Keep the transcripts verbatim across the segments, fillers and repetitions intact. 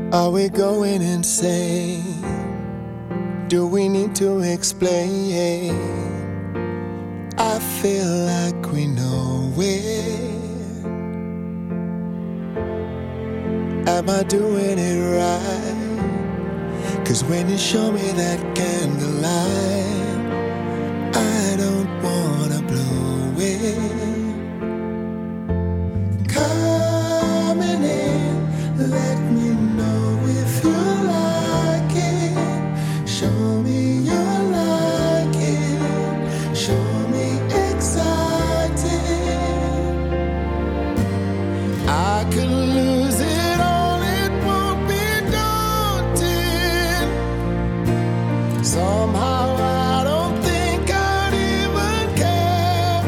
Are we going insane? Do we need to explain? I feel like we know it. Am I doing it right? 'Cause when you show me that candlelight, I don't wanna blow it. Coming in, let me know if you like it. Show me you like it. Show me excited. I could lose it all, it won't be daunting. Somehow I don't think I'd even care.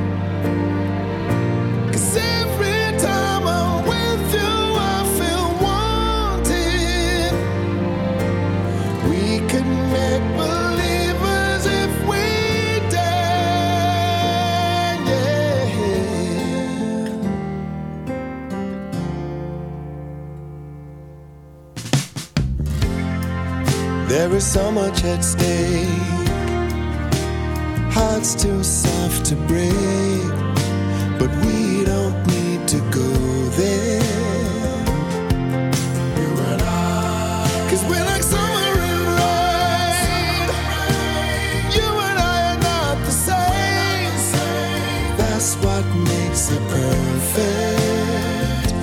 'Cause every time I'm with you I feel wanted. We could make believers if we dare, yeah. There is so much at stake. Hearts too soft to break, but we don't need to go there. You and I, 'cause we're like summer and rain. You and I are not the same. That's what makes it perfect.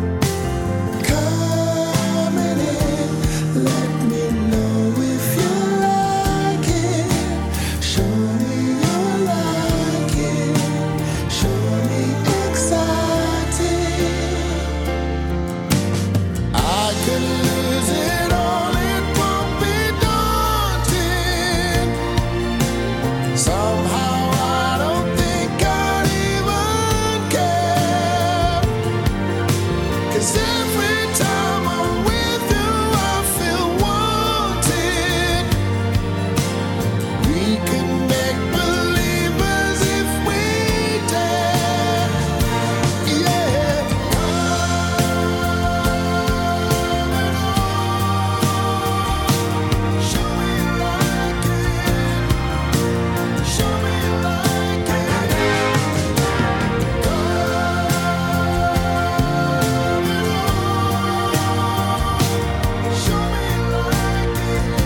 Coming in, let me know if you like it. Show me you like it. Show me excited. I could lose it all, it won't be daunting. Somehow I don't think I'd even care. 'Cause every time I'm with you I feel wanted. We can make believers if we dare, yeah. Show me you like it. Show me you like it. Show me you like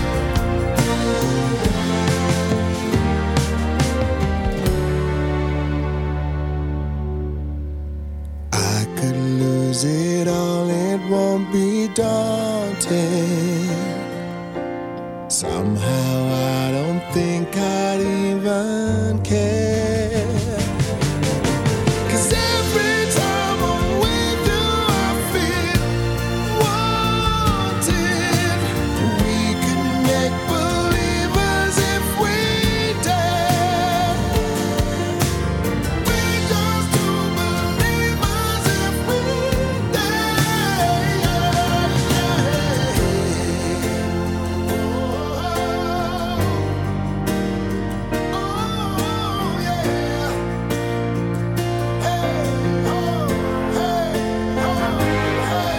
it. I could lose it all, it won't be daunting. Somehow I don't think I'd even care. 'Cause every time I'm with you I feel wanted. We can make believers if we dare. We just do believers if we dare, yeah, yeah. Oh, oh, yeah. Hey, oh, hey, oh, hey.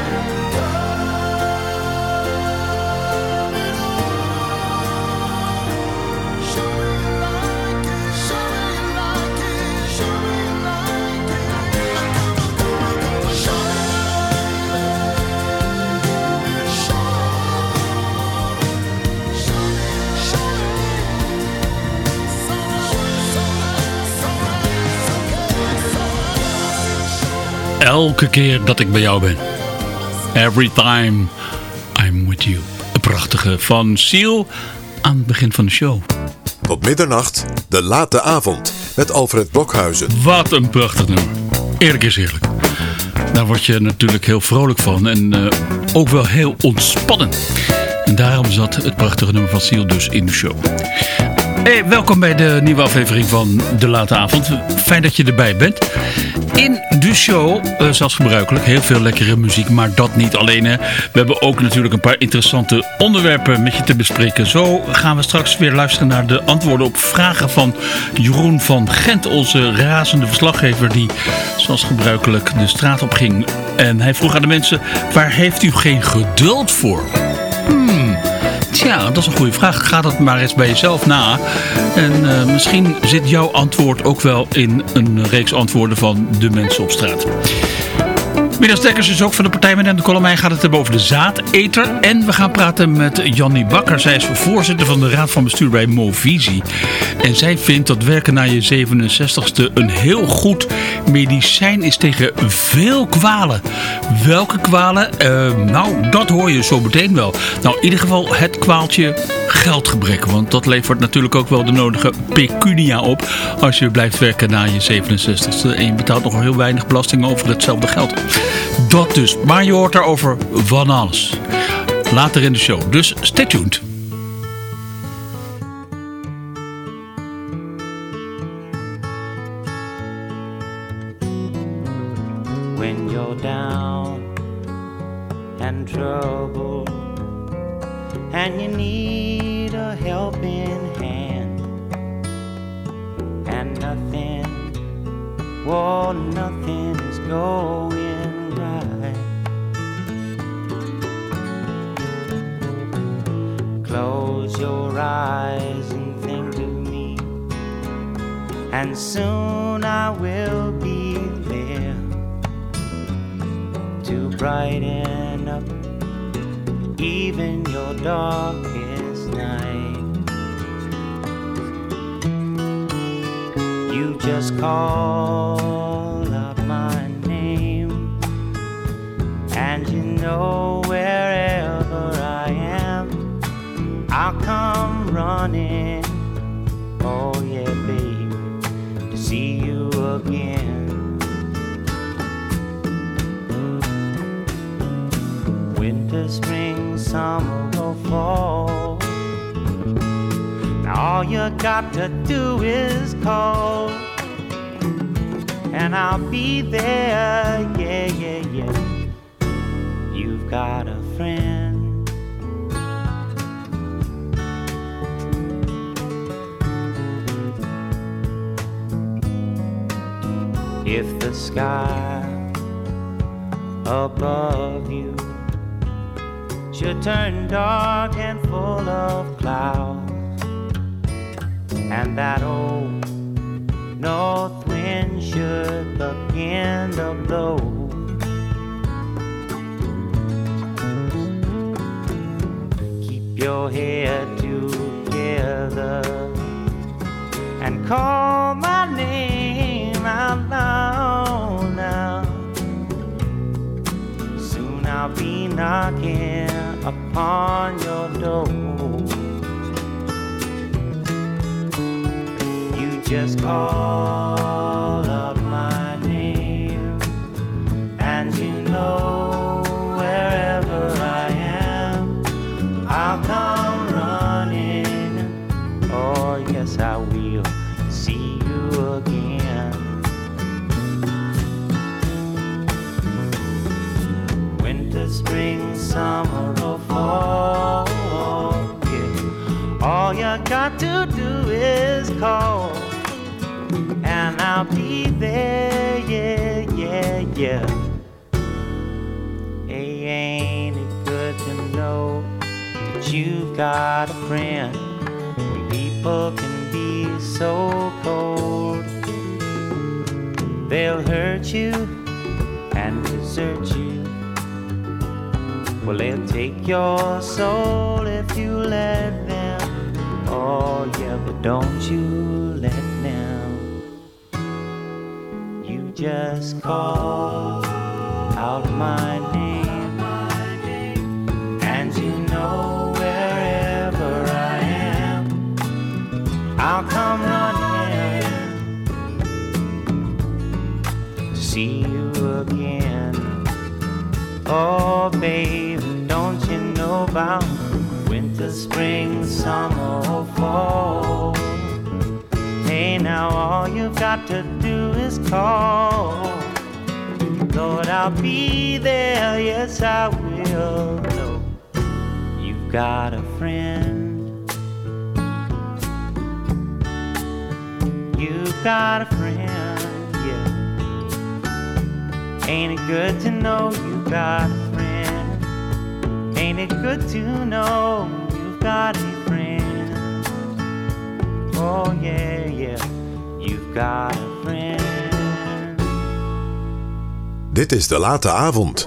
Show me you like it. Show me you like it. Show me you like it. Show me you like it. Show me Elke keer dat ik bij jou ben. Every time I'm with you. Een prachtige van Seal aan het begin van de show. Tot middernacht, de late avond met Alfred Blokhuizen. Wat een prachtig nummer. Eerlijk is eerlijk. Daar word je natuurlijk heel vrolijk van. En uh, ook wel heel ontspannen. En daarom zat het prachtige nummer van Seal dus in de show. Hey, welkom bij de nieuwe aflevering van De Late Avond. Fijn dat je erbij bent. In de show, uh, zoals gebruikelijk, heel veel lekkere muziek, maar dat niet alleen. Hè. We hebben ook natuurlijk een paar interessante onderwerpen met je te bespreken. Zo gaan we straks weer luisteren naar de antwoorden op vragen van Jeroen van Gent, onze razende verslaggever die, zoals gebruikelijk, de straat op ging. En hij vroeg aan de mensen, waar heeft u geen geduld voor? Hmm... Tja, dat is een goede vraag. Ga dat maar eens bij jezelf na. En uh, misschien zit jouw antwoord ook wel in een reeks antwoorden van de mensen op straat. Midas Dekkers is ook van de partij met de Kolomijn. Gaat het hebben over de zaadeter. En we gaan praten met Jannie Bakker. Zij is voorzitter van de raad van bestuur bij Movisie. En zij vindt dat werken na je zevenenzestigste een heel goed medicijn is tegen veel kwalen. Welke kwalen? Uh, nou, dat hoor je zo meteen wel. Nou, in ieder geval het kwaaltje geldgebrek. Want dat levert natuurlijk ook wel de nodige pecunia op als je blijft werken na je zevenenzestigste. En je betaalt nog heel weinig belasting over hetzelfde geld. Dat dus. Maar je hoort daarover van alles. Later in de show. Dus stay tuned. When you're down and troubled and you need a helping hand and nothing, well, nothing is going right. Close your eyes and think of me, and soon I will be there to brighten up even your darkest night. You just call up my name, and you know wherever I am, I'll come running, oh yeah baby, to see you again. Winter, spring, summer or fall, now all you got to do is call, and I'll be there, yeah, yeah, yeah. You've got a friend. If the sky above you should turn dark and full of clouds, and that old north wind should begin to blow, keep your head together and call my name out loud now. Soon I'll be knocking upon your door. You just call up my name, and you know wherever I am, I'll come running. Oh yes, I will see you again. Winter, spring, summer or fall, yeah. All you got to do is call, and I'll be there, yeah, yeah, yeah. Hey, ain't it good to know that you got a friend? When people can be so cold, they'll hurt you and desert you. Well, they'll take your soul if you let them. Oh yeah, but don't you let them. You just call out my name, and you know wherever I am, I'll come running to see you again. Oh baby, don't you know about winter, spring, summer or fall? Hey, now all you've got to do is call. Lord, I'll be there, yes I will. No, you've got a friend. You've got a friend, yeah. Ain't it good to know you've got a friend? Ain't it good to know you've got a friend? Oh yeah, yeah, you've got a friend. Dit is De Late Avond.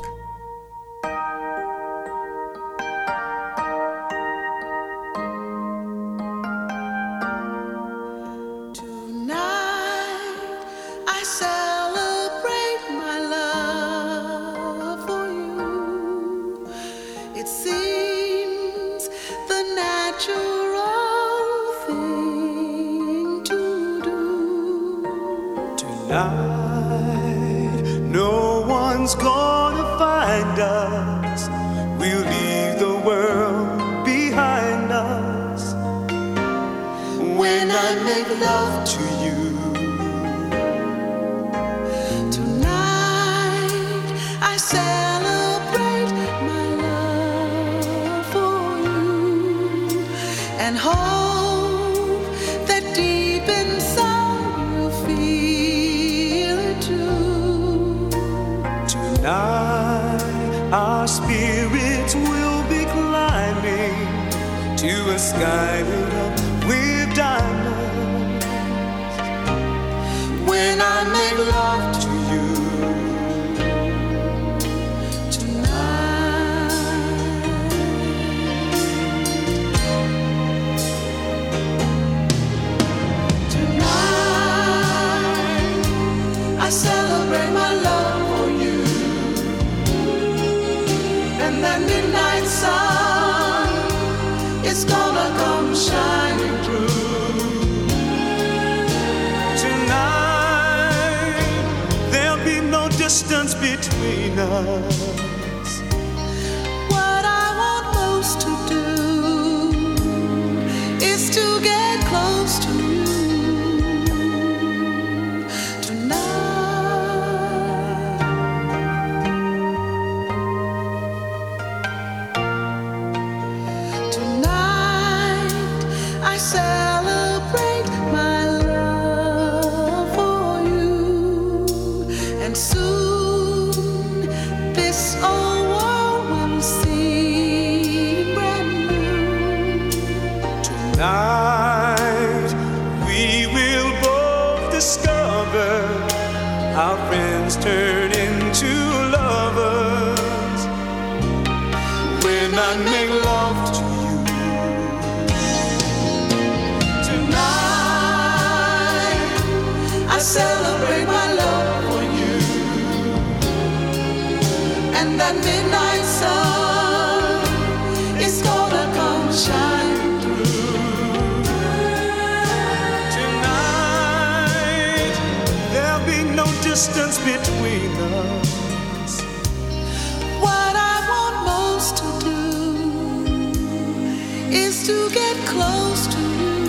Our spirits will be climbing to a sky lit up with diamonds. When I make love to you tonight, tonight I celebrate my love for you. And that midnight sun is gonna come shining through. Tonight there'll be no distance between us. What I want most to do is to get close to you. Celebrate my love for you, and soon this old world will seem brand new. Tonight we will both discover our friends turn into lovers when I make love to you. I celebrate my love for you, and that midnight sun is gonna come shining through. Tonight there'll be no distance between us. What I want most to do is to get close to you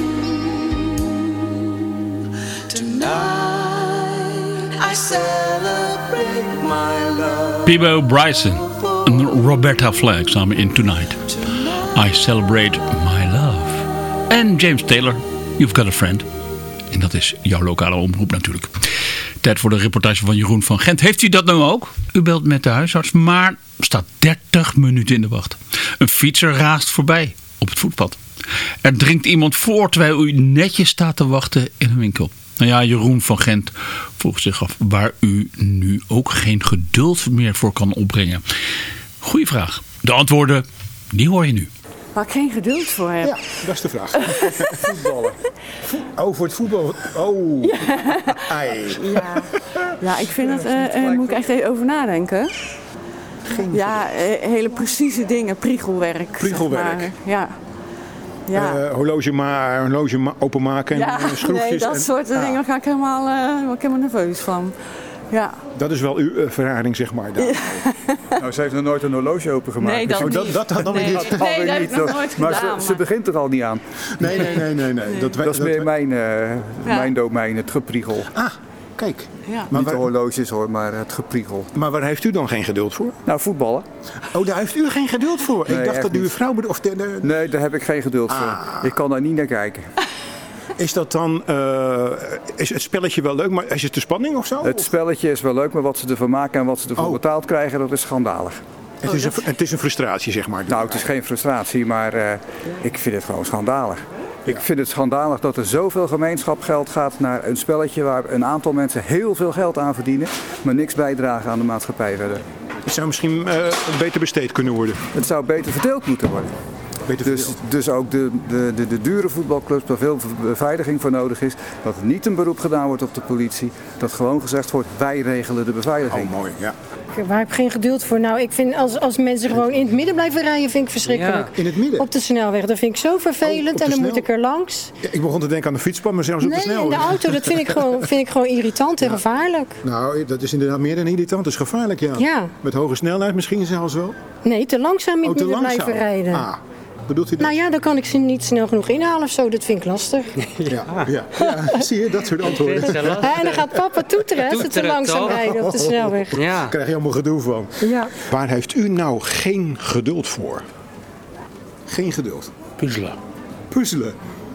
tonight. I celebrate my love. Peabo Bryson en Roberta Flack samen in Tonight. I Celebrate My Love. En James Taylor, You've Got a Friend. En dat is jouw lokale omroep natuurlijk. Tijd voor de reportage van Jeroen van Gent. Heeft u dat nou ook? U belt met de huisarts, maar staat dertig minuten in de wacht. Een fietser raast voorbij op het voetpad. Er dringt iemand voor terwijl u netjes staat te wachten in een winkel. Nou ja, Jeroen van Gent vroeg zich af waar u nu ook geen geduld meer voor kan opbrengen. Goeie vraag. De antwoorden, die hoor je nu. Waar ik geen geduld voor heb. Ja, dat is de vraag. Voetballen. Oh, voor het voetbal. Oh. Ja. Ai. Ja. Ja, ik vind dat, uh, uh, moet ik echt even over nadenken. Geen ja, uh, hele precieze dingen, priegelwerk. Priegelwerk. Zeg maar. Ja. Ja. Uh, horloge, ma- horloge ma- openmaken en ja, schroefjes. Nee, dat en, soort ah. dingen ga ik helemaal, uh, word ik helemaal nerveus van. Ja. Dat is wel uw uh, verharing, zeg maar. Ja. Nou, ze heeft nog nooit een horloge opengemaakt. Nee, dat, oh, dat, dat, dat dan nee. niet. Nee, nee, dat heb ik nog nooit maar gedaan. ze, ze begint er al niet aan. Nee, nee, nee, nee. nee. Dat, Dat is dat, meer dat, mijn, uh, Ja. mijn domein, het gepriegel. Ah, kijk. Ja. Maar Niet de waar, horloges hoor, maar het gepriegel. maar waar heeft u dan geen geduld voor? Nou, voetballen. Oh, daar heeft u geen geduld voor? Nee, Ik dacht echt dat u uw niet. vrouw bedoelde. Of de, de, Nee, daar heb ik geen geduld Ah. voor. Ik kan daar niet naar kijken. Is dat dan, uh, is het spelletje wel leuk, maar is het de spanning of zo? Het spelletje is wel leuk, maar wat ze ervan maken en wat ze ervoor Oh. betaald krijgen, dat is schandalig. Het is, een, het is een frustratie, zeg maar. Nou, het is geen frustratie, maar uh, ik vind het gewoon schandalig. Ik vind het schandalig dat er zoveel gemeenschapsgeld gaat naar een spelletje waar een aantal mensen heel veel geld aan verdienen, maar niks bijdragen aan de maatschappij verder. Het zou misschien uh, beter besteed kunnen worden. Het zou beter verdeeld moeten worden. Beter Dus, dus ook de, de, de, de dure voetbalclubs waar veel beveiliging voor nodig is, dat er niet een beroep gedaan wordt op de politie, dat gewoon gezegd wordt, wij regelen de beveiliging. Oh, mooi, ja. Waar heb ik geen geduld voor? Nou, ik vind als, als mensen gewoon in het midden blijven rijden, vind ik verschrikkelijk. In het midden? Op de snelweg, dat vind ik zo vervelend Oh, op de en dan snel- moet ik er langs. Ja, ik begon te denken aan de fietspad, maar zelfs op de Nee, snelweg. in de auto, dat vind ik gewoon, vind ik gewoon irritant en gevaarlijk. Nou, dat is inderdaad meer dan irritant. Dat is gevaarlijk, ja. Ja. Met hoge snelheid misschien zelfs wel. Nee, te langzaam in Oh, het te midden langzaam. blijven rijden. Ah, bedoelt u dat? Nou ja, dan kan ik ze niet snel genoeg inhalen of zo. Dat vind ik lastig. Ja, ja. ja, zie je, dat soort antwoorden. Dit is Ja, en dan gaat papa toeteren als ze te Toeteren, langzaam toch? rijden op de snelweg. Ja. Daar krijg je allemaal gedoe van. Ja. Waar heeft u nou geen geduld voor? Geen geduld. Puzzelen. Puzzelen.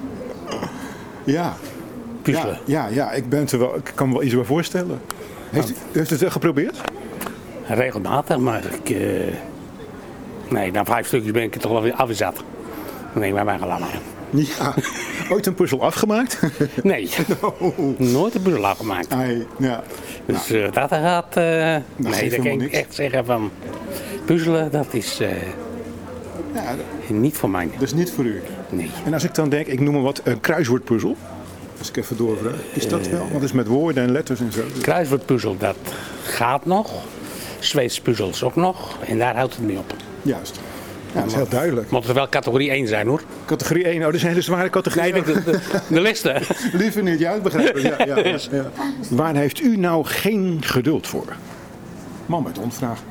Ja. Puzzelen. Ja, ja, ja, ik, ben er wel, ik kan me wel iets bij voorstellen. Heeft u, u heeft het wel geprobeerd? Regelmatig, maar ik... Uh... Nee, na vijf stukjes ben ik er toch alweer afgezet. Nee, bij mij gelaten. Ja. Ooit een puzzel afgemaakt? Nee, Oh. nooit een puzzel afgemaakt. Ai, ja. Dus uh, dat gaat... Uh... geeft nee, dat helemaal kan ik niks. echt zeggen van... Puzzelen, dat is uh... Ja, dat niet voor mij. dat is niet voor u. Nee. En als ik dan denk, ik noem maar wat, een kruiswoordpuzzel. Als ik even doorvraag. Is dat wel? Want het is met woorden en letters en zo. Kruiswoordpuzzel, dat gaat nog. Zweedse puzzels ook nog. En daar houdt het niet op. Juist. Ja, dat is heel duidelijk. Moet er wel categorie één zijn hoor. Categorie één, oh, dat is een hele zware categorie. Nee, de, de, de liste. Liever niet, ja, ik begrijp het. Ja, ja, ja, ja. Waar heeft u nou geen geduld voor? Man met onvraag.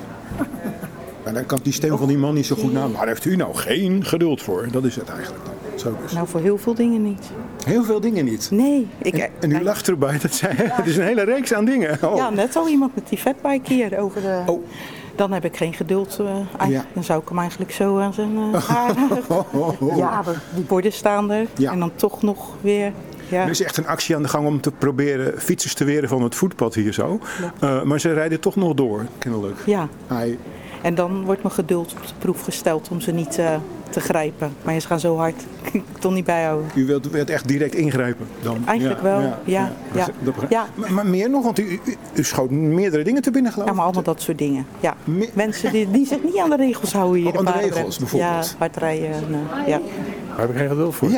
En dan kan die stem van die man niet zo goed na. Waar heeft u nou geen geduld voor? Dat is het eigenlijk. Zo dus. Nou, voor heel veel dingen niet. Heel veel dingen niet. Nee. Ik, En, en u lacht erbij. Dat zijn, het is een hele reeks aan dingen. Oh. Ja, net al iemand met die fatbike hier over de... Oh. Dan heb ik geen geduld. Uh, eigenlijk, Ja. Dan zou ik hem eigenlijk zo aan zijn uh, haar... Ja, die borden staan er. Ja. En dan toch nog weer... Ja. Er is echt een actie aan de gang om te proberen fietsers te weren van het voetpad hier zo. Uh, maar ze rijden toch nog door, kennelijk. Ja. Ai. En dan wordt mijn geduld op de proef gesteld om ze niet uh, te grijpen. Maar ze gaan zo hard. Ik kan het toch niet bijhouden. U wilt, wilt echt direct ingrijpen dan? Eigenlijk wel, ja. ja. Dat- dat begrijp- Ja. Maar, maar meer nog, want u, u, u schoot meerdere dingen te binnen, geloof Ja, ik. maar allemaal dat soort dingen. Ja. Me- Mensen die, die zich niet aan de regels houden hier. Oh, aan de paardenrecht. regels, bijvoorbeeld. Ja, hard rijden. En, uh, ja. Daar heb ik geen geduld voor. Ja.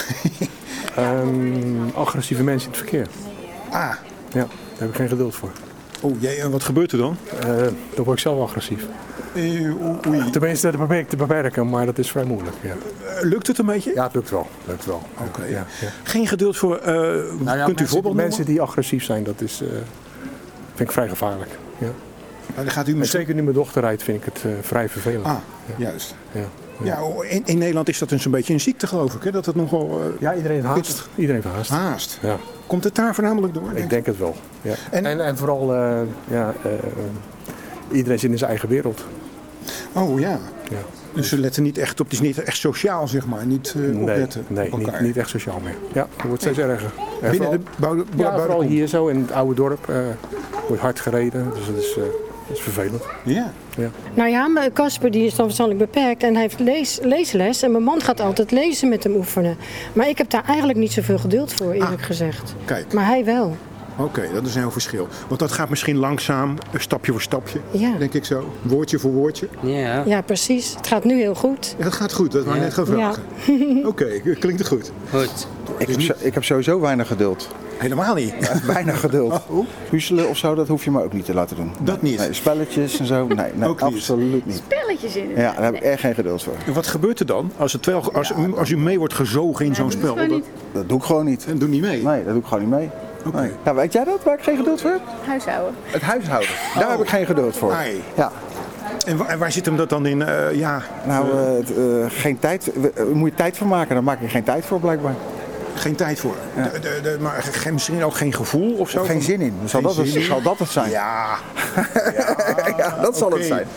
Um, agressieve mensen in het verkeer. Ah. Ja, daar heb ik geen geduld voor. Oh jee, en wat gebeurt er dan? Uh, dan word ik zelf agressief. Uh, oei. Tenminste, dat probeer ik te beperken, maar dat is vrij moeilijk. Ja, Uh, lukt het een beetje? ja het lukt wel. Lukt wel. Oké. Ja, ja. Geen geduld voor, uh, Nou ja, kunt u mensen, voorbeeld mensen die agressief zijn, dat is, uh, vind ik vrij gevaarlijk. Ja. Dan gaat u En misschien... zeker nu mijn dochter rijdt, vind ik het uh, vrij vervelend. Ah, juist. Ja, ja. Ja, in, in Nederland is dat een beetje een ziekte, geloof ik. Hè? Dat het nogal... Uh, ja iedereen heeft haast. pittig- Iedereen heeft haast. Haast. Ja. Komt het daar voornamelijk door? Ik denk het wel. Ja. En- En, en, vooral, uh, ja, uh, iedereen zit in zijn eigen wereld. Oh ja. Ja. Dus ze letten niet echt op. Het is niet echt sociaal, zeg maar. Niet uh, Nee, opletten nee op niet, elkaar. niet echt sociaal meer. Ja, het wordt steeds erger. En Binnen vooral, de bouw, bouw, ja, bouw- vooral hier zo in het oude dorp uh, wordt hard gereden. Dus dat is, uh, dat is vervelend. Ja. Ja. Nou ja, maar Casper die is dan verstandelijk beperkt en hij heeft lees, leesles. En mijn man gaat altijd lezen met hem oefenen. Maar ik heb daar eigenlijk niet zoveel geduld voor, eerlijk Ah, gezegd. Kijk. Maar hij wel. Oké, okay, dat is een heel verschil. Want dat gaat misschien langzaam, stapje voor stapje, Ja. denk ik zo. Woordje voor woordje. Ja. Ja, precies. Het gaat nu heel goed. Ja, dat gaat goed, dat wou ik Ja. net gaan vragen. Oké, okay, klinkt het goed. Goed. Ik heb, zo- ik heb sowieso weinig geduld. Helemaal niet. Ja, weinig geduld. Oh. Puzzelen of zo, dat hoef je me ook niet te laten doen. Dat niet? Nee, spelletjes en zo, nee, nee Ook niet? absoluut niet. Spelletjes in. Ja, daar heb ik echt geen geduld voor. En wat gebeurt er dan als, het wel, als, als u mee wordt gezogen in zo'n spel? Dat, Dat doe ik gewoon niet. en doe niet mee? Nee, dat doe ik gewoon niet mee. Okay. Nee. Nou, weet jij dat, waar ik geen geduld voor heb? Huishouden. Het huishouden. Daar Oh. heb ik geen geduld voor. Ai. Ja. En, wa- en waar zit hem dat dan in? Uh, ja, Nou, uh, t- uh, geen tijd. Uh, moet je tijd voor maken, daar maak je geen tijd voor blijkbaar. geen tijd voor. Ja. De, de, de, maar geen, misschien ook geen gevoel of zo? Of geen zin in. Zal, Geen dat het, zin in? zal dat het zijn? Ja. Ja, ja, dat zal oké. het zijn.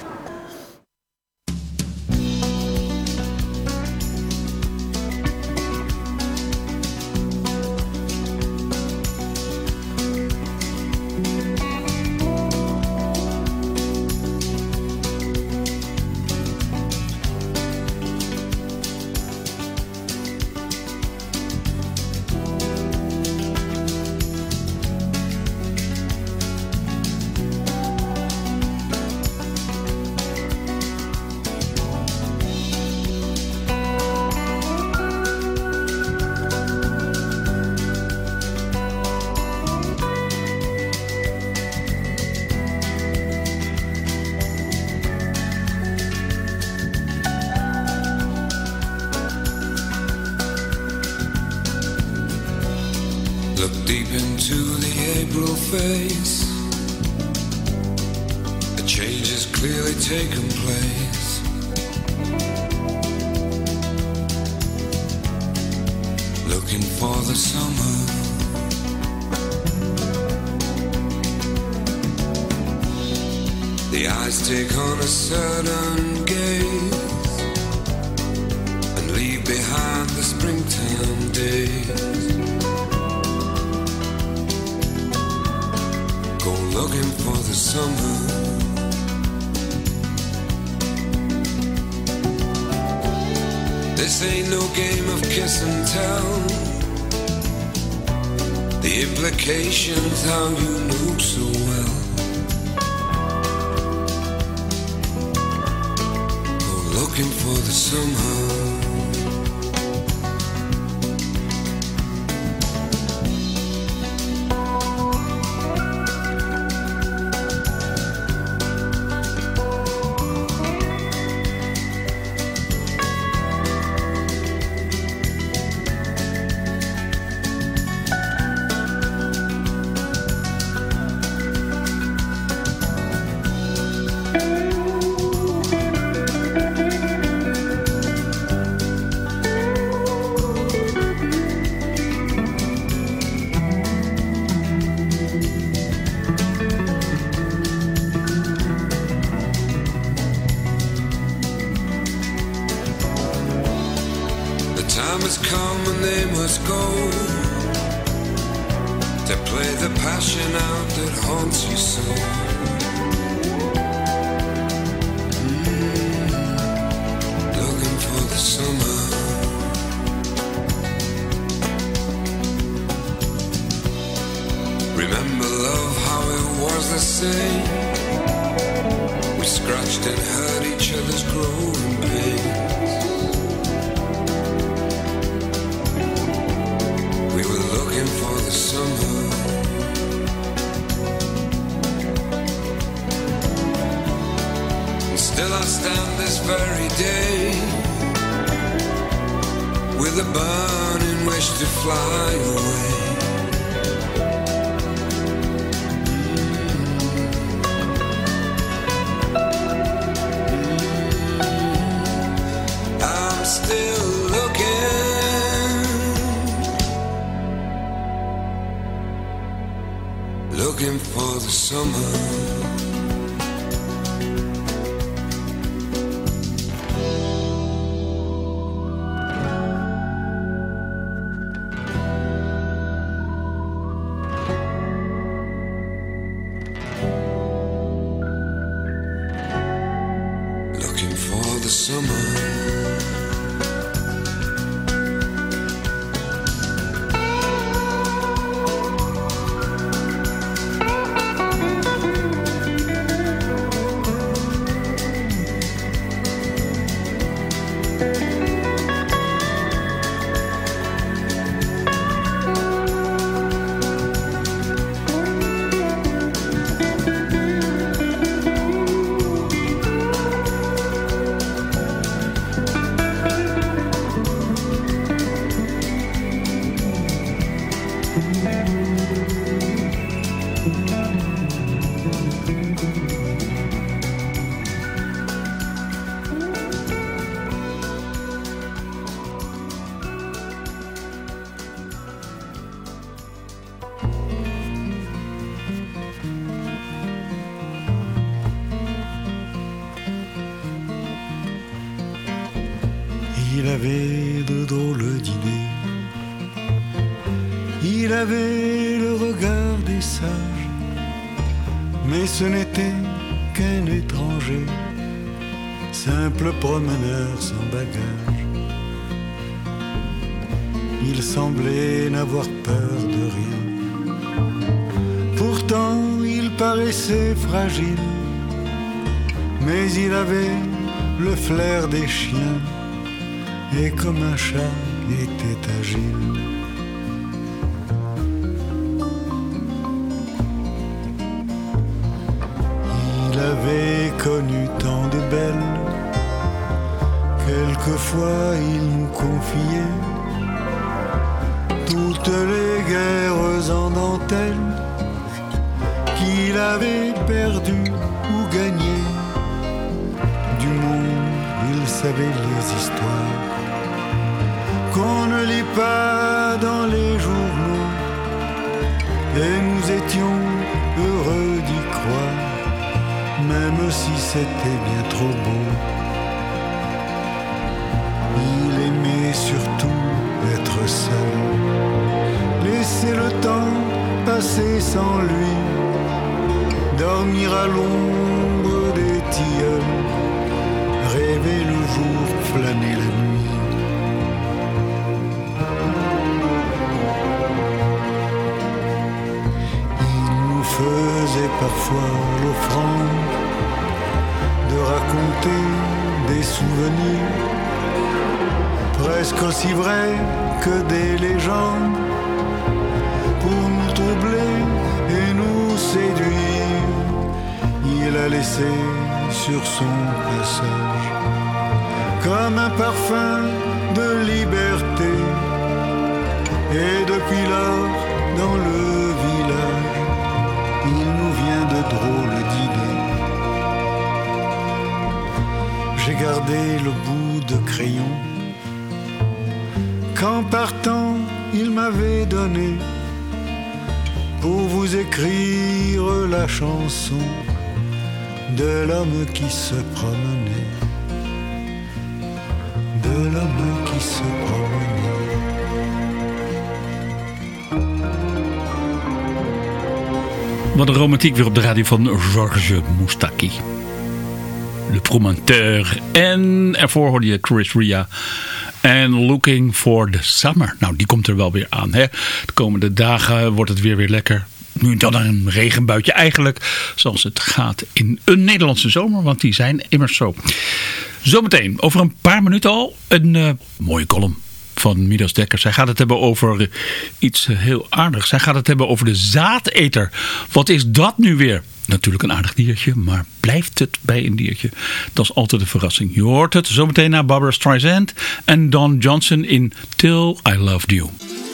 Look deep into the April face. A change has clearly taken place. Looking for the summer. The eyes take on a certain gaze and leave behind the springtime days. Go looking for the summer. This ain't no game of kiss and tell. The implications how you knew so well. Go looking for the summer. Time has come and they must go to play the passion out that haunts you so. Mm, looking for the summer. Remember love, how it was the same. We scratched and hurt each other's growing pains. We were looking for the summer. And still I stand this very day with a burning wish to fly away. I'm still looking, looking for the summer. Looking for the summer. il avait de drôles d'idées. Il avait le regard des sages, mais ce n'était qu'un étranger, simple promeneur sans bagage. Il semblait n'avoir peur de rien, pourtant il paraissait fragile, mais il avait le flair des chiens, et comme un chat était agile. Il avait connu tant de belles, quelquefois il nous confiait toutes les guerres en dentelle qu'il avait perdues ou gagnées. Du monde, il savait les histoires qu'on ne lit pas dans les journaux, et nous étions heureux d'y croire, même si c'était bien trop beau. Il aimait surtout être seul, laisser le temps passer sans lui, dormir à l'ombre des tilleuls, rêver le jour, flâner la nuit. Il nous faisait parfois l'offrande de raconter des souvenirs presque aussi vrais que des légendes, pour nous troubler et nous séduire. Il a laissé sur son passage comme un parfum de liberté, et depuis lors dans le village il nous vient de drôles d'idées. J'ai gardé le bout de crayon qu'en partant il m'avait donné pour vous écrire la chanson de l'homme qui se promenait, de l'homme qui se promenait. Wat een romantiek weer op de radio van Georges Moustaki. Le Promenteur. En ervoor hoorde je Chris Ria. En Looking for the Summer. Nou, die komt er wel weer aan. Hè? De komende dagen wordt het weer weer lekker. Nu dan een regenbuitje eigenlijk. Zoals het gaat in een Nederlandse zomer. Want die zijn immers zo. Zometeen, over een paar minuten al, een uh, mooie column van Midas Dekkers. Zij gaat het hebben over uh, iets uh, heel aardigs. Zij gaat het hebben over de zaadeter. Wat is dat nu weer? Natuurlijk een aardig diertje, maar blijft het bij een diertje? Dat is altijd een verrassing. Je hoort het zometeen naar Barbara Streisand en Don Johnson in Till I Loved You.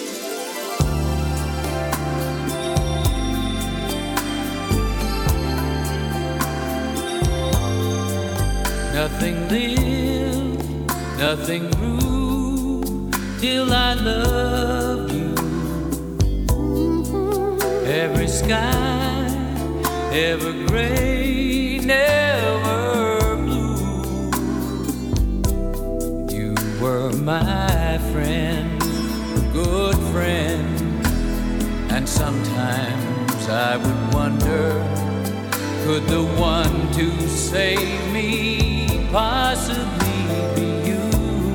Nothing lived, nothing grew, till I loved you. Every sky, ever gray, never blue. You were my friend, good friend, and sometimes I would wonder, could the one to save me possibly be you?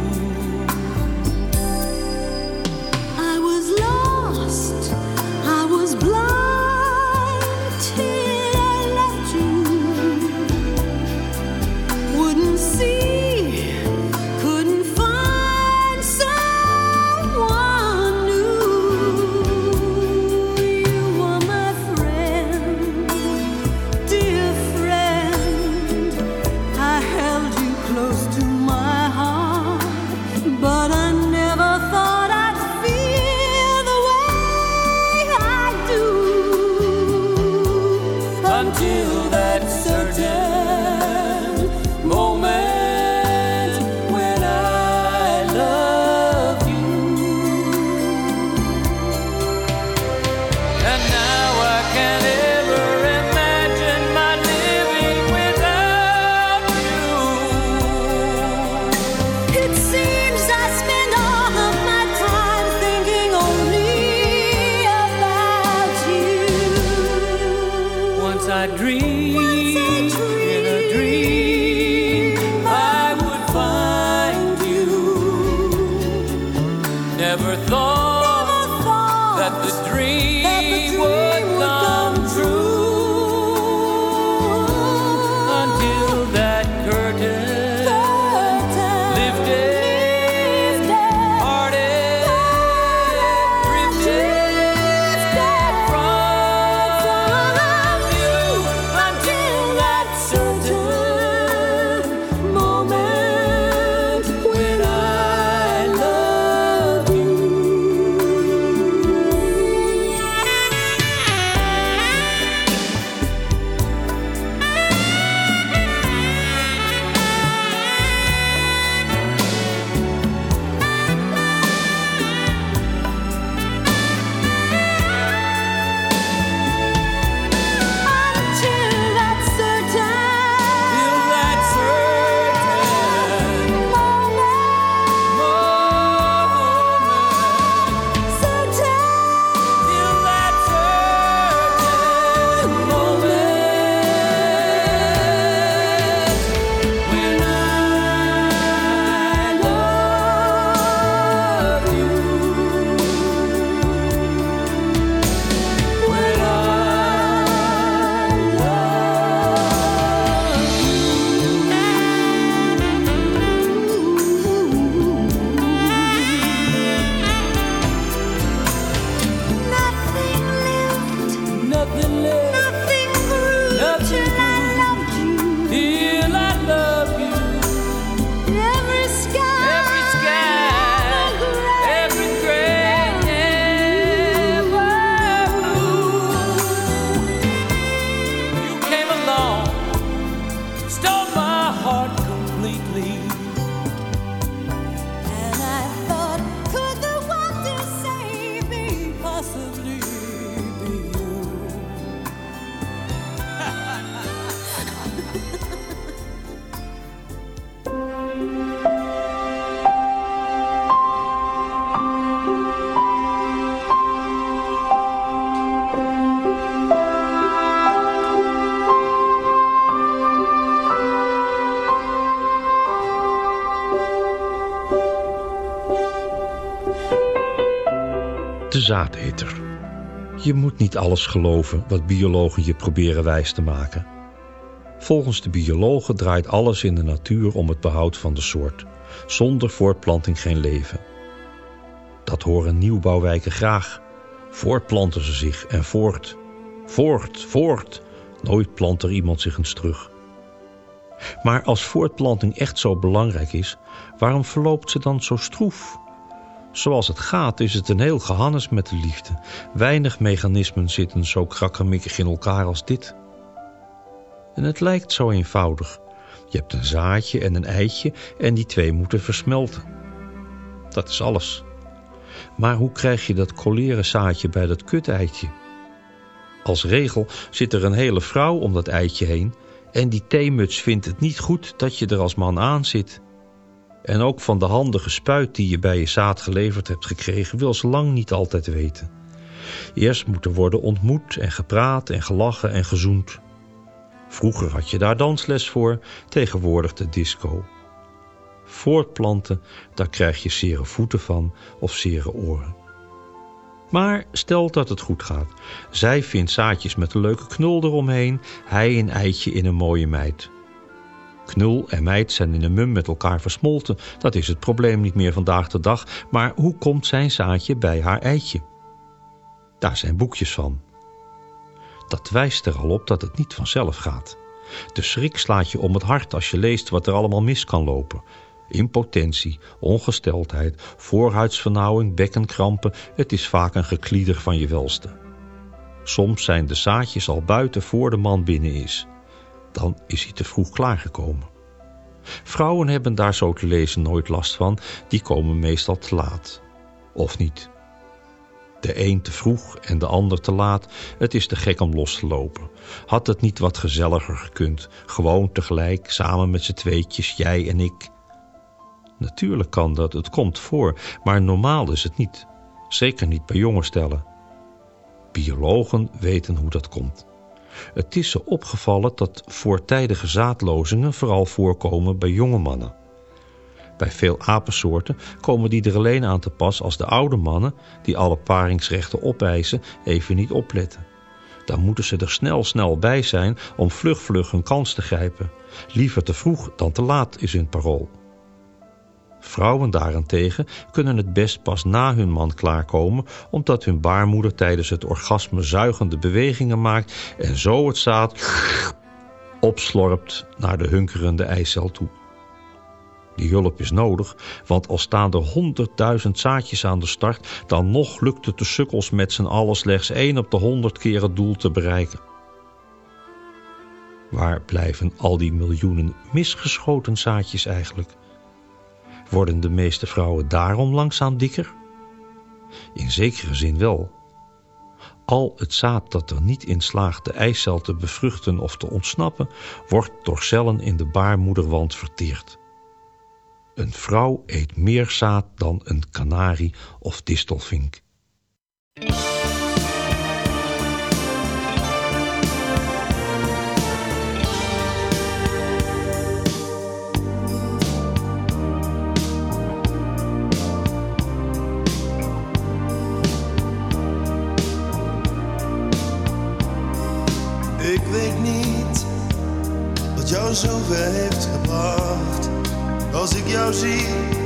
I was lost, I was blind till I left you. Wouldn't see, couldn't find someone new. You were my friend, dear friend. I I dreamed, in a dream, I would find you. Never thought, Never thought that the dream, that the dream would, would come, come true. Until that curtain, curtain lifted, lifted, parted, drifted. De zaadeter. Je moet niet alles geloven wat biologen je proberen wijs te maken. Volgens de biologen draait alles in de natuur om het behoud van de soort. Zonder voortplanting geen leven. Dat horen nieuwbouwwijken graag. Voortplanten ze zich en voort. Voort, voort. Nooit plant er iemand zich eens terug. Maar als voortplanting echt zo belangrijk is, waarom verloopt ze dan zo stroef? Zoals het gaat is het een heel gehannes met de liefde. Weinig mechanismen zitten zo krakkemikkig in elkaar als dit. En het lijkt zo eenvoudig. Je hebt een zaadje en een eitje en die twee moeten versmelten. Dat is alles. Maar hoe krijg je dat koleren zaadje bij dat kuteitje? Als regel zit er een hele vrouw om dat eitje heen en die theemuts vindt het niet goed dat je er als man aan zit. En ook van de handige spuit die je bij je zaad geleverd hebt gekregen wil ze lang niet altijd weten. Eerst moet er worden ontmoet en gepraat en gelachen en gezoend. Vroeger had je daar dansles voor, tegenwoordig de disco. Voortplanten, daar krijg je zere voeten van of zere oren. Maar stel dat het goed gaat. Zij vindt zaadjes met een leuke knul eromheen, hij een eitje in een mooie meid. Knul en meid zijn in een mum met elkaar versmolten. Dat is het probleem niet meer vandaag de dag. Maar hoe komt zijn zaadje bij haar eitje? Daar zijn boekjes van. Dat wijst er al op dat het niet vanzelf gaat. De schrik slaat je om het hart als je leest wat er allemaal mis kan lopen. Impotentie, ongesteldheid, voorhuidsvernauwing, bekkenkrampen. Het is vaak een geklieder van je welste. Soms zijn de zaadjes al buiten voor de man binnen is. Dan is hij te vroeg klaargekomen. Vrouwen hebben daar zo te lezen nooit last van, die komen meestal te laat. Of niet. De een te vroeg en de ander te laat, het is te gek om los te lopen. Had het niet wat gezelliger gekund, gewoon tegelijk, samen met z'n tweetjes, jij en ik? Natuurlijk kan dat, het komt voor, maar normaal is het niet. Zeker niet bij jonge stellen. Biologen weten hoe dat komt. Het is ze opgevallen dat voortijdige zaadlozingen vooral voorkomen bij jonge mannen. Bij veel apensoorten komen die er alleen aan te pas als de oude mannen, die alle paringsrechten opeisen, even niet opletten. Dan moeten ze er snel snel bij zijn om vlug vlug hun kans te grijpen. Liever te vroeg dan te laat is hun parool. Vrouwen daarentegen kunnen het best pas na hun man klaarkomen, omdat hun baarmoeder tijdens het orgasme zuigende bewegingen maakt en zo het zaad opslorpt naar de hunkerende eicel toe. Die hulp is nodig, want al staan er honderdduizend zaadjes aan de start, dan nog lukt het de sukkels met z'n allen slechts één op de honderd keer het doel te bereiken. Waar blijven al die miljoenen misgeschoten zaadjes eigenlijk? Worden de meeste vrouwen daarom langzaam dikker? In zekere zin wel. Al het zaad dat er niet in slaagt de eicel te bevruchten of te ontsnappen, wordt door cellen in de baarmoederwand verteerd. Een vrouw eet meer zaad dan een kanarie of distelvink. Ik weet niet wat jou zover heeft gebracht. Als ik jou zie,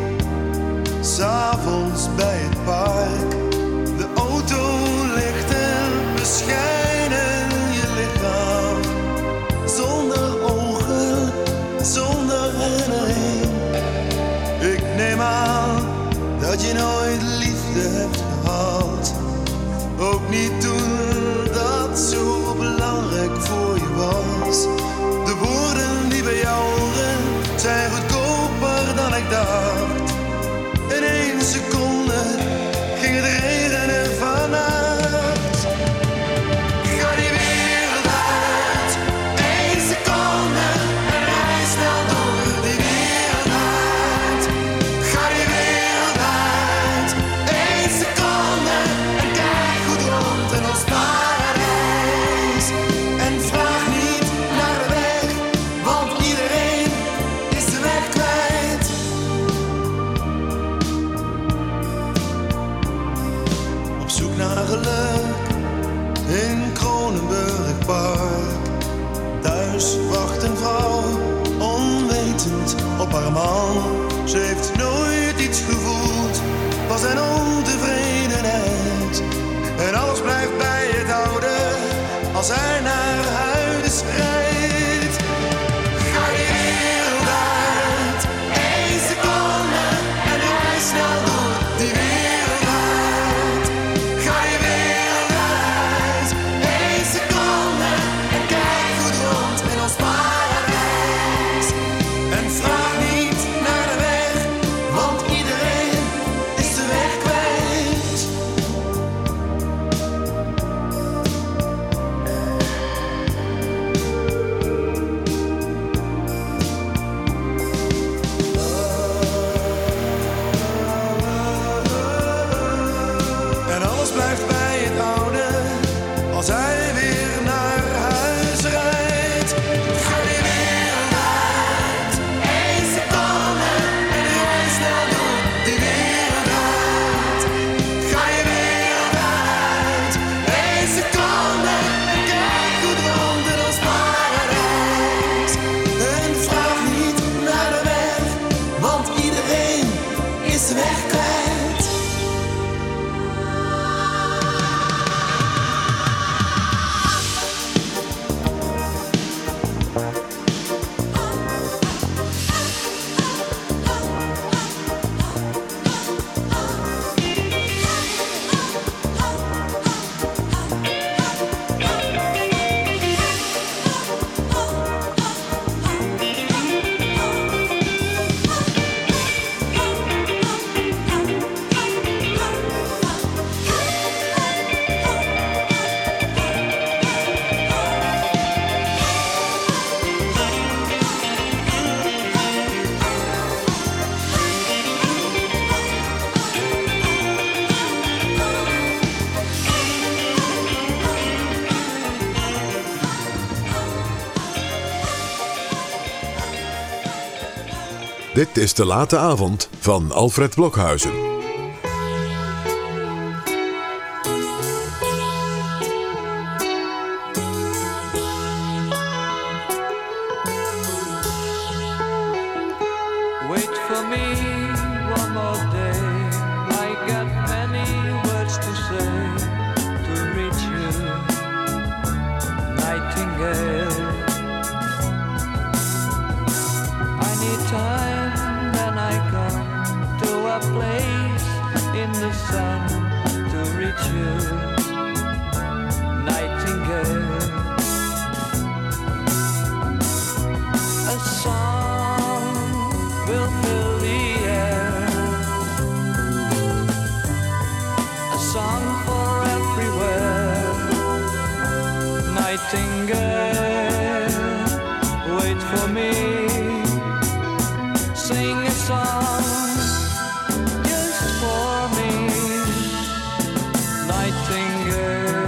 's'avonds bij het park. De auto ligt en beschijnen je lichaam. Zonder ogen, zonder herinnering. Ik neem aan dat je nooit liefde hebt gehad. Ook niet toen dat zo belangrijk voor je was. De woorden die bij jou horen zijn goedkoper dan ik dacht. In één seconde ging het regenen vannacht. Ga die wereld uit, één seconde en rij snel door die wereld uit. Ga die wereld uit, één seconde en kijk goed rond in ons paradijs. En vraag niet naar de weg, want iedereen is de weg kwijt. Op zoek naar geluk in Kronenburg Park. Thuis wacht een vrouw, onwetend op haar man. Ze heeft nooit iets gevoeld, was een ontevredenheid. En alles blijft bij het oude, als hij naar huis rijdt. Ga die wereld uit, één seconde en rij snel door die wereld uit. Ga die wereld uit, één seconde en kijk goed rond in ons paradijs. En vraag niet naar de weg, want iedereen is de weg kwijt. En alles blijft bij het oude, als hij weer naar huis rijdt. Ga die wereld uit, één seconde en rij snel door die wereld uit. Ga je wereld uit, één seconde en kijk goed rond in ons paradijs. En vraag niet naar de weg, want iedereen is de weg kwijt. Dit is De Late Avond van Alfred Blokhuizen. Wait for me one more day. I got many words to say to reach you, Nightingale. I need time, then I come to a place in the sun to reach you, Nightingale. A song will fill the air, a song for everywhere. Nightingale, wait for me, sing a song just for me, Nightingale.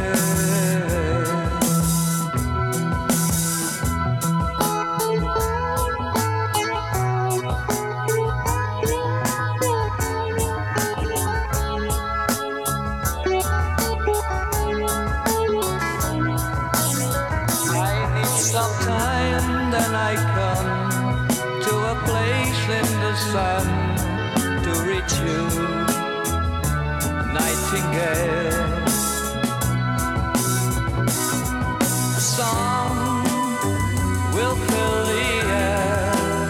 I need some time, then I come to a place in the sun to reach you, Nightingale. A song will fill the air,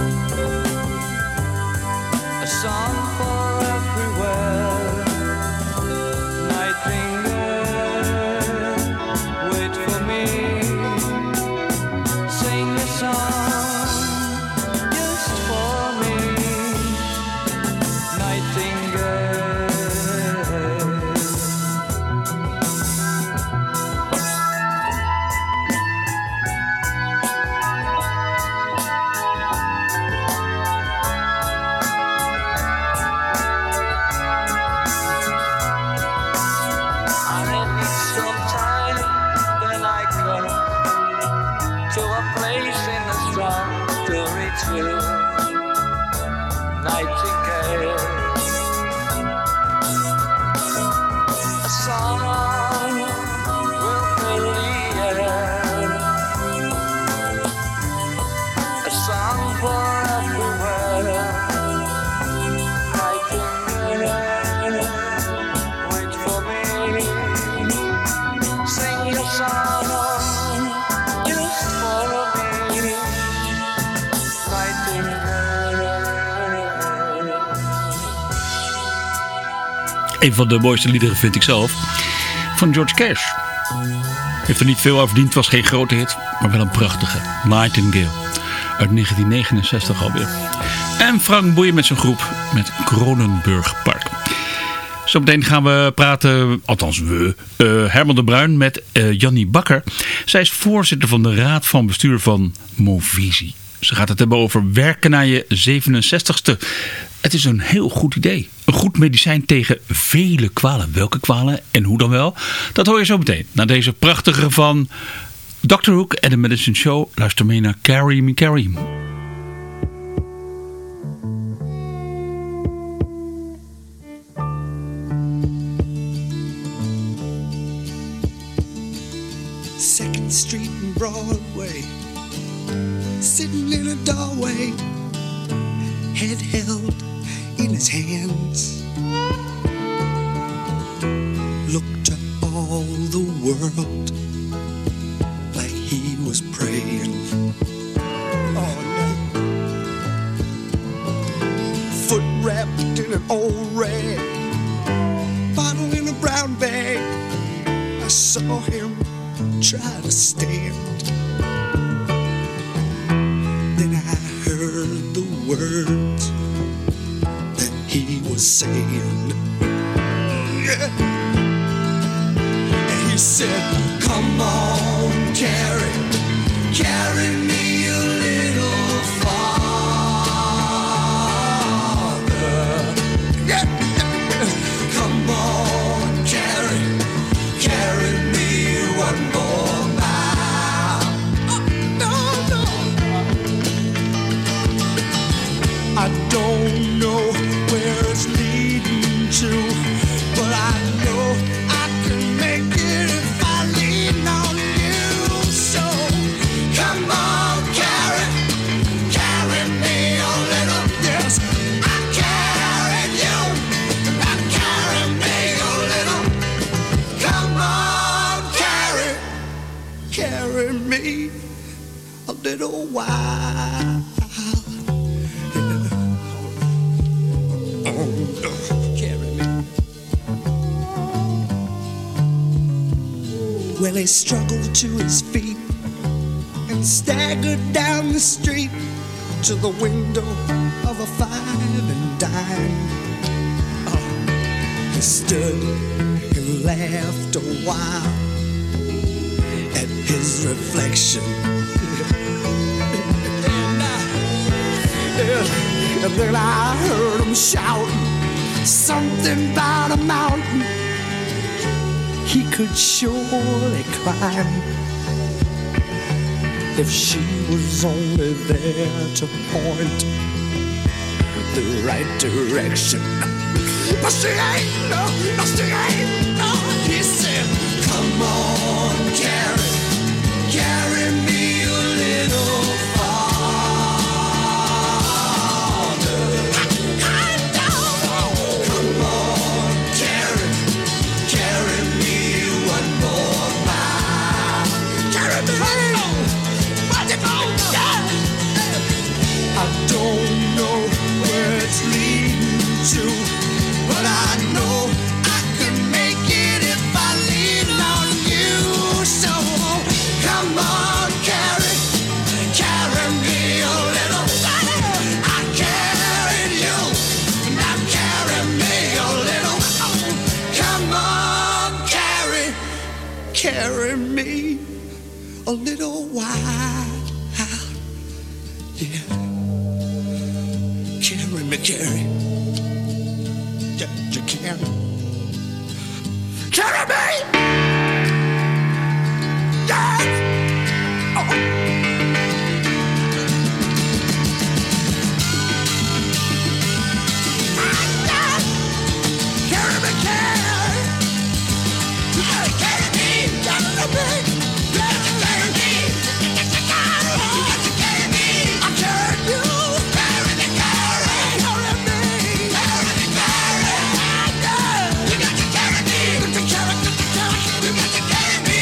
a song for everywhere. Nightingale, wait for me, sing a song just for me, Nightingale. I need some time, then I come to a place in the sun to reach you, Nightingale. A song will fill the air, a song for everywhere. Nightingale, wait for me, sing a song just for me, Nightingale. Een van de mooiste liederen vind ik zelf. Van George Cash. Heeft er niet veel aan verdiend. Was geen grote hit. Maar wel een prachtige. Nightingale. Uit negentien negenenzestig alweer. En Frank Boeien met zijn groep. Met Kronenburg Park. Zometeen gaan we praten. Althans we. Uh, Herman de Bruin met uh, Jannie Bakker. Zij is voorzitter van de raad van bestuur van Movisie. Ze gaat het hebben over werken na je zevenenzestigste. Het is een heel goed idee. Een goed medicijn tegen vele kwalen. Welke kwalen en hoe dan wel? Dat hoor je zo meteen. Na deze prachtige van doctor Hook en de Medicine Show. Luister mee naar Carry Me Carry Me. Second Street and Broadway, sitting in a doorway, head held in his hands, looked to all the world like he was praying. Oh no. Foot wrapped in an old rag, bottle in a brown bag. I saw him try to stand. Then I heard the words that he was saying. Yeah. And he said, come on, carry, carry me a little farther. Yeah. Come on, carry, carry me one more mile. Oh, no, no. I don't know where it's leading to, but I know I can make it if I lean on you. So come on, carry, carry me a little. Yes, I carry you, I carry me a little. Come on, carry, carry me a little while. Well, he struggled to his feet and staggered down the street to the window of a five and dime. Oh, he stood and laughed a while at his reflection. and, uh, and then I heard him shouting something about a mountain he could surely climb if she was only there to point the right direction. But she ain't, no, no, she ain't, no. He said, come on, carry, carry me a little farther. I know. Come on, carry, carry me one more mile. Carry me. I don't know where it's leading to, but I know I can make it if I lean on you. So come on, carry, carry me a little. I carried you, now carry me a little. Come on, carry, carry me a little while. Yeah. Carry me, carry. You, you can. Carry me! Yes! Oh. Carry me, carry. You gotta carry me, carry me. You gotta carry me. You got to carry me. I carried you. Carry me, carry. Carry me. Carry me, carry. You got to carry me. You got to carry me. You got to carry me.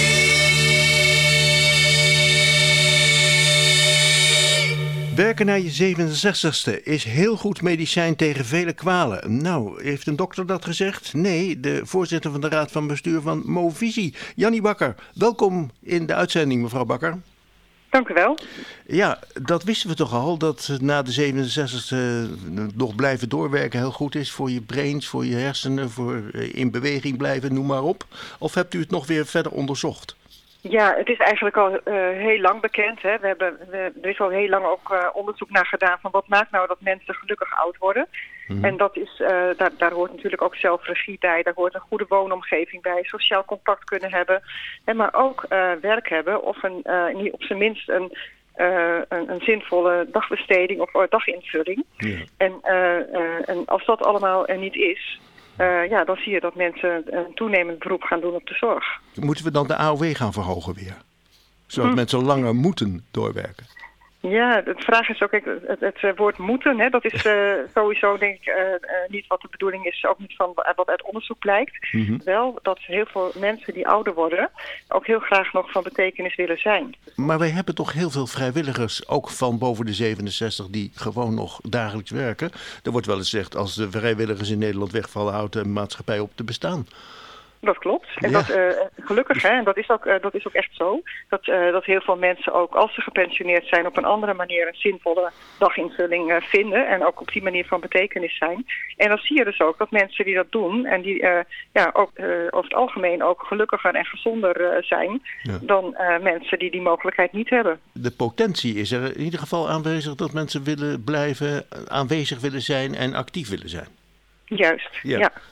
Werken naar je zevenenzestigste is heel goed medicijn tegen vele kwalen. Nou, heeft een dokter dat gezegd? Nee, de voorzitter van de Raad van Bestuur van Movisie, Jannie Bakker. Welkom in de uitzending, mevrouw Bakker. Dank u wel. Ja, dat wisten we toch al, dat na de zevenenzestigste nog blijven doorwerken heel goed is voor je brains, voor je hersenen, voor in beweging blijven, noem maar op. Of hebt u het nog weer verder onderzocht? Ja, het is eigenlijk al uh, heel lang bekend. Hè. We hebben, we, er is al heel lang ook uh, onderzoek naar gedaan van wat maakt nou dat mensen gelukkig oud worden. Mm-hmm. En dat is, uh, daar, daar hoort natuurlijk ook zelfregie bij, daar hoort een goede woonomgeving bij, sociaal contact kunnen hebben. En maar ook uh, werk hebben of een, uh, op zijn minst een, uh, een, een zinvolle dagbesteding of uh, daginvulling. Yeah. En, uh, uh, en als dat allemaal er niet is, Uh, ja, dan zie je dat mensen een toenemend beroep gaan doen op de zorg. Moeten we dan de A O W gaan verhogen weer? Zodat hm. mensen langer moeten doorwerken? Ja, de vraag is ook, het, het, het woord moeten, hè, dat is uh, sowieso denk ik uh, uh, niet wat de bedoeling is, ook niet van wat uit onderzoek blijkt. Mm-hmm. Wel dat heel veel mensen die ouder worden ook heel graag nog van betekenis willen zijn. Maar wij hebben toch heel veel vrijwilligers, ook van boven de zevenenzestig, die gewoon nog dagelijks werken. Er wordt wel eens gezegd, als de vrijwilligers in Nederland wegvallen, houdt de maatschappij op te bestaan. Dat klopt. En ja. dat, uh, gelukkig, hè, en dat is, ook, uh, dat is ook echt zo, dat, uh, dat heel veel mensen ook als ze gepensioneerd zijn op een andere manier een zinvolle daginvulling uh, vinden en ook op die manier van betekenis zijn. En dan zie je dus ook dat mensen die dat doen en die uh, ja, ook, uh, over het algemeen ook gelukkiger en gezonder uh, zijn ja. dan uh, mensen die die mogelijkheid niet hebben. De potentie is er in ieder geval aanwezig dat mensen willen blijven, aanwezig willen zijn en actief willen zijn. Juist, ja. ja.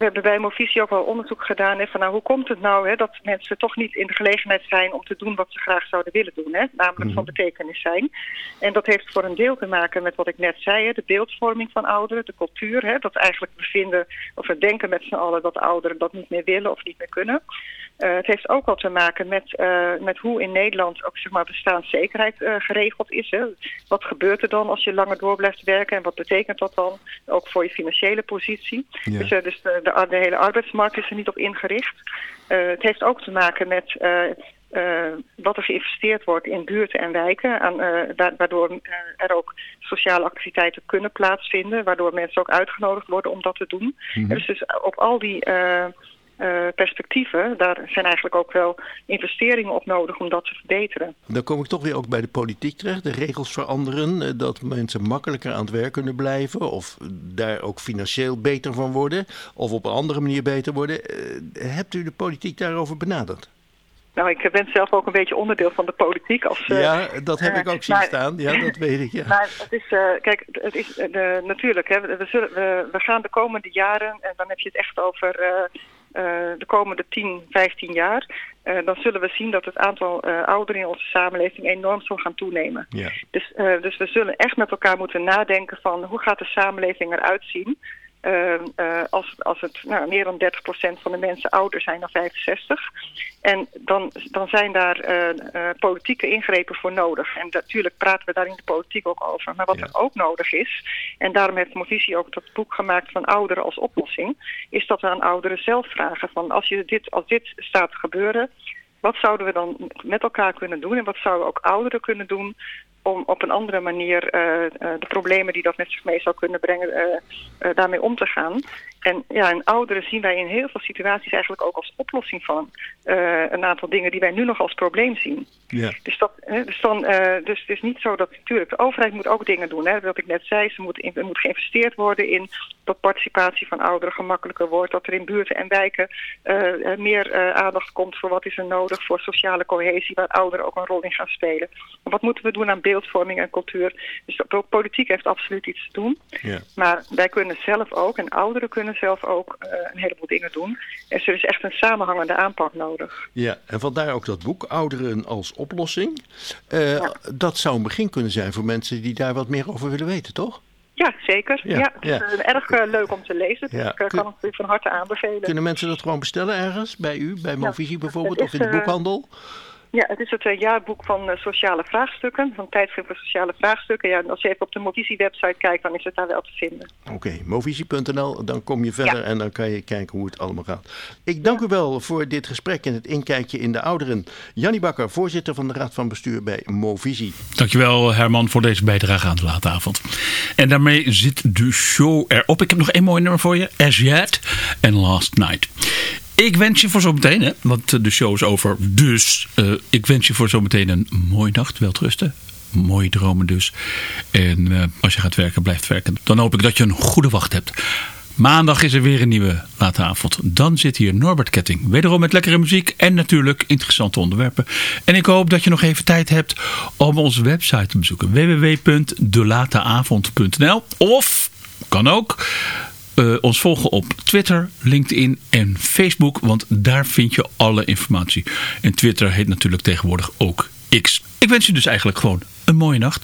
We hebben bij Movisie ook wel onderzoek gedaan hè, van nou, hoe komt het nou hè, dat mensen toch niet in de gelegenheid zijn om te doen wat ze graag zouden willen doen, hè, namelijk mm-hmm. van betekenis zijn. En dat heeft voor een deel te maken met wat ik net zei, hè, de beeldvorming van ouderen, de cultuur, hè, dat eigenlijk we vinden of we denken met z'n allen dat ouderen dat niet meer willen of niet meer kunnen. Uh, het heeft ook al te maken met, uh, met hoe in Nederland ook zeg maar, bestaanszekerheid uh, geregeld is. Hè. Wat gebeurt er dan als je langer door blijft werken en wat betekent dat dan ook voor je financiële positie? Ja. Dus, uh, dus de, de, de hele arbeidsmarkt is er niet op ingericht. Uh, het heeft ook te maken met uh, uh, wat er geïnvesteerd wordt in buurten en wijken, aan, uh, waardoor uh, er ook sociale activiteiten kunnen plaatsvinden, waardoor mensen ook uitgenodigd worden om dat te doen. Mm-hmm. Dus, dus op al die Uh, Uh, perspectieven, daar zijn eigenlijk ook wel investeringen op nodig om dat te verbeteren. Dan kom ik toch weer ook bij de politiek terecht. De regels veranderen, dat mensen makkelijker aan het werk kunnen blijven of daar ook financieel beter van worden of op een andere manier beter worden. Uh, hebt u de politiek daarover benaderd? Nou, ik ben zelf ook een beetje onderdeel van de politiek. Als, uh, ja, dat heb uh, ik ook zien maar, staan. Ja, dat weet ik. Ja. Maar het is, uh, kijk, het is uh, natuurlijk, hè, we, zullen, we, we gaan de komende jaren, en dan heb je het echt over uh, uh, de komende tien, vijftien jaar, uh, dan zullen we zien dat het aantal uh, ouderen in onze samenleving enorm zal gaan toenemen. Ja. Dus, uh, dus we zullen echt met elkaar moeten nadenken van hoe gaat de samenleving eruit zien Uh, uh, als, als het nou, meer dan dertig procent van de mensen ouder zijn dan vijfenzestig. En dan, dan zijn daar uh, uh, politieke ingrepen voor nodig. En natuurlijk praten we daar in de politiek ook over. Maar wat ja. er ook nodig is, en daarom heeft Movisie ook dat boek gemaakt van ouderen als oplossing, is dat we aan ouderen zelf vragen van als, je dit, als dit staat te gebeuren, wat zouden we dan met elkaar kunnen doen en wat zouden ook ouderen kunnen doen om op een andere manier uh, uh, de problemen die dat met zich mee zou kunnen brengen, uh, uh, daarmee om te gaan. En ja, en ouderen zien wij in heel veel situaties eigenlijk ook als oplossing van uh, een aantal dingen die wij nu nog als probleem zien. Ja. Dus, dat, hè, dus, dan, uh, dus het is niet zo dat, natuurlijk, de overheid moet ook dingen doen. Hè, wat ik net zei, ze moet in, er moet geïnvesteerd worden in dat participatie van ouderen gemakkelijker wordt. Dat er in buurten en wijken uh, meer uh, aandacht komt voor wat is er nodig voor sociale cohesie, waar ouderen ook een rol in gaan spelen. Maar wat moeten we doen aan beeldvorming en cultuur? Dus de politiek heeft absoluut iets te doen. Ja. Maar wij kunnen zelf ook, en ouderen kunnen zelf ook uh, een heleboel dingen doen. En er is echt een samenhangende aanpak nodig. Ja, en vandaar ook dat boek, Ouderen als oplossing. Uh, ja. Dat zou een begin kunnen zijn voor mensen die daar wat meer over willen weten, toch? Ja, zeker. Ja, ja, het is ja. erg uh, leuk om te lezen. Dus ja. ik uh, kan het natuurlijk van harte aanbevelen. Kunnen mensen dat gewoon bestellen ergens? Bij u, bij Movisie ja. bijvoorbeeld, is, of in de boekhandel? Ja, het is het uh, jaarboek van uh, sociale vraagstukken, van Tijdschrift voor Sociale Vraagstukken. Ja, als je even op de Movisie-website kijkt, dan is het daar wel te vinden. Oké, okay, movisie punt n l, dan kom je verder ja. en dan kan je kijken hoe het allemaal gaat. Ik dank ja. u wel voor dit gesprek en het inkijkje in de ouderen. Jannie Bakker, voorzitter van de Raad van Bestuur bij Movisie. Dankjewel Herman voor deze bijdrage aan de late avond. En daarmee zit de show erop. Ik heb nog één mooi nummer voor je. As Yet en Last Night. Ik wens je voor zometeen, hè, want de show is over. Dus uh, ik wens je voor zometeen een mooie nacht. Welterusten. Mooie dromen dus. En uh, als je gaat werken, blijft werken. Dan hoop ik dat je een goede wacht hebt. Maandag is er weer een nieuwe late avond. Dan zit hier Norbert Ketting. Wederom met lekkere muziek en natuurlijk interessante onderwerpen. En ik hoop dat je nog even tijd hebt om onze website te bezoeken. w w w punt de late avond punt n l Of, kan ook, Uh, ons volgen op Twitter, LinkedIn en Facebook. Want daar vind je alle informatie. En Twitter heet natuurlijk tegenwoordig ook X. Ik wens je dus eigenlijk gewoon een mooie nacht.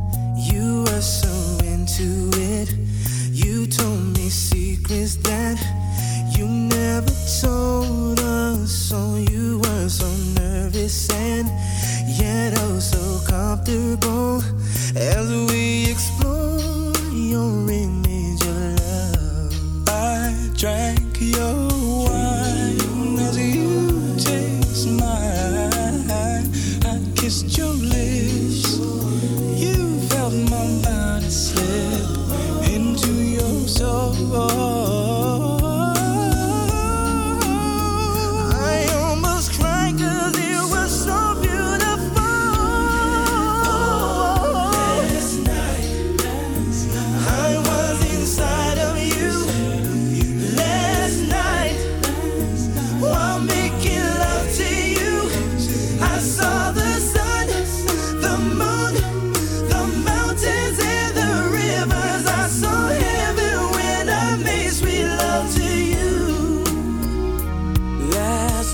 So into it, you told me secrets that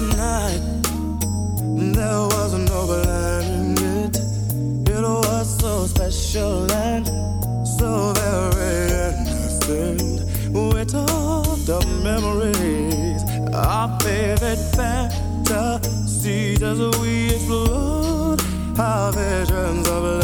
night, there was no blind in it. It was so special and so very innocent. We talked of memories, our favorite fantasies as we explored our visions of love.